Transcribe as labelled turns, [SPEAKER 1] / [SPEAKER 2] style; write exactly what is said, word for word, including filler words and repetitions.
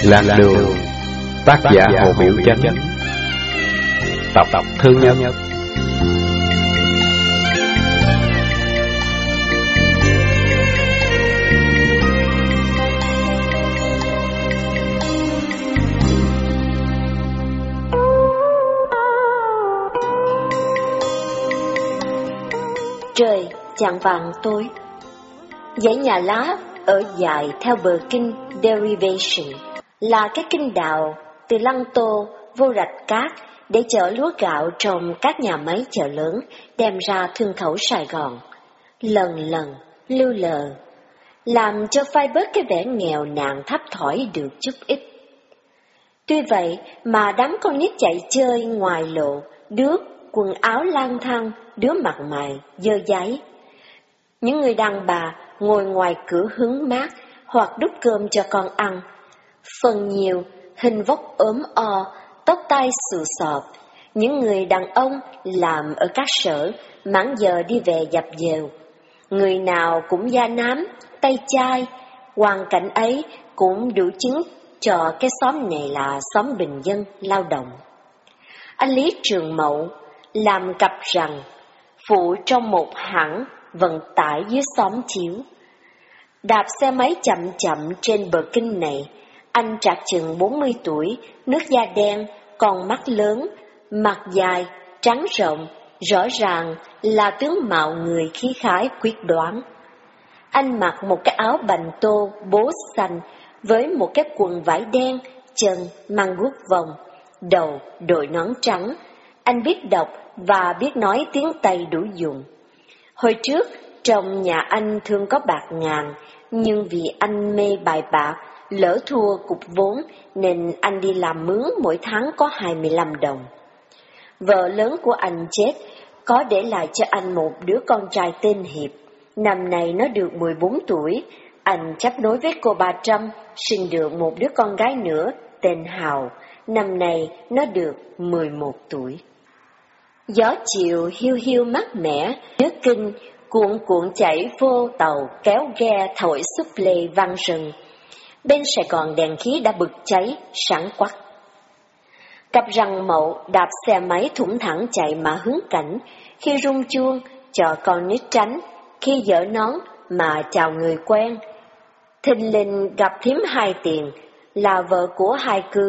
[SPEAKER 1] Lạc đường. Tác giả Hồ Biểu Chánh. Tập tập thứ nhất.
[SPEAKER 2] Trời chạng vạng tối, dãy nhà lá ở dài theo bờ kinh Derivation là cái kinh đào từ Lăng Tô vô Rạch Cát để chở lúa gạo trong các nhà máy chợ lớn đem ra thương khẩu Sài Gòn. Lần lần lưu lờ, làm cho phai bớt cái vẻ nghèo nàn thấp thỏi được chút ít. Tuy vậy mà đám con nít chạy chơi ngoài lộ, đứa quần áo lang thang, đứa mặt mày dơ dáy. Những người đàn bà ngồi ngoài cửa hứng mát hoặc đút cơm cho con ăn. Phần nhiều hình vóc ốm o, tóc tai xù xọp. Những người đàn ông làm ở các sở, mãn giờ đi về dập dèo. Người nào cũng da nám, tay chai. Hoàn cảnh ấy cũng đủ chứng cho cái xóm này là xóm bình dân lao động. Anh Lý Trường Mậu làm cặp rằng, phụ trong một hãng vận tải dưới xóm chiếu. Đạp xe máy chậm chậm trên bờ kinh này, anh trạc chừng bốn mươi tuổi, nước da đen, con mắt lớn, mặt dài, trắng rộng, rõ ràng là tướng mạo người khí khái quyết đoán. Anh mặc một cái áo bành tô bố xanh với một cái quần vải đen, chân mang guốc vòng, đầu đội nón trắng. Anh biết đọc và biết nói tiếng Tây đủ dùng. Hồi trước, trong nhà anh thường có bạc ngàn, nhưng vì anh mê bài bạc, lỡ thua cục vốn, nên anh đi làm mướn mỗi tháng có hai mươi lăm đồng. Vợ lớn của anh chết, có để lại cho anh một đứa con trai tên Hiệp. Năm nay nó được mười bốn tuổi, anh chấp nối với cô Ba Trăm, sinh được một đứa con gái nữa, tên Hào. Năm nay nó được mười một tuổi. Gió chiều hiu hiu mát mẻ, nước kinh cuộn cuộn chảy vô tàu kéo ghe thổi xúc lê vang rừng. Bên Sài Gòn đèn khí đã bực cháy, sáng quắc. Cặp rằng Mậu đạp xe máy thủng thẳng chạy mà hướng cảnh, khi rung chuông cho con nít tránh, khi dỡ nón mà chào người quen. Thình lình gặp thím Hai Tiền, là vợ của Hai Cư.